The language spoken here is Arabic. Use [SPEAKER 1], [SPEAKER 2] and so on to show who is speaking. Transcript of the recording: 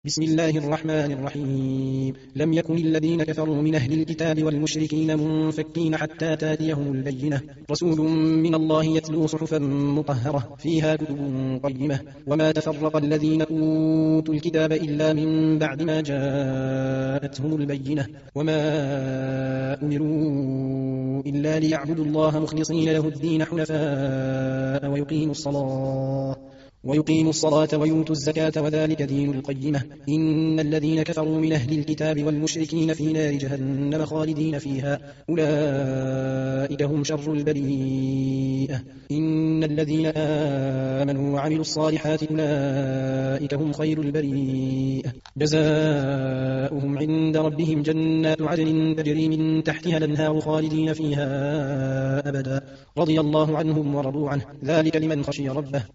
[SPEAKER 1] بسم الله الرحمن الرحيم. لم يكن الذين كفروا من أهل الكتاب والمشركين منفكين حتى تاتيهم البينة، رسول من الله يتلو صحفا مطهرة فيها كتب قيمة. وما تفرق الذين أوتوا الكتاب إلا من بعد ما جاءتهم البينة، وما أمروا إلا ليعبدوا الله مخلصين له الدين حنفاء ويقيموا الصلاة ويؤتوا الزكاة وذلك دين القيمة. إن الذين كفروا من أهل الكتاب والمشركين في نار جهنم خالدين فيها، أولئك هم شر البرية. إن الذين آمنوا وعملوا الصالحات أولئك هم خير البرية. جزاؤهم عند ربهم جنات عدن تجري من تحتها الأنهار خالدين فيها أبدا، رضي الله عنهم ورضوا عنه، ذلك لمن خشي ربه.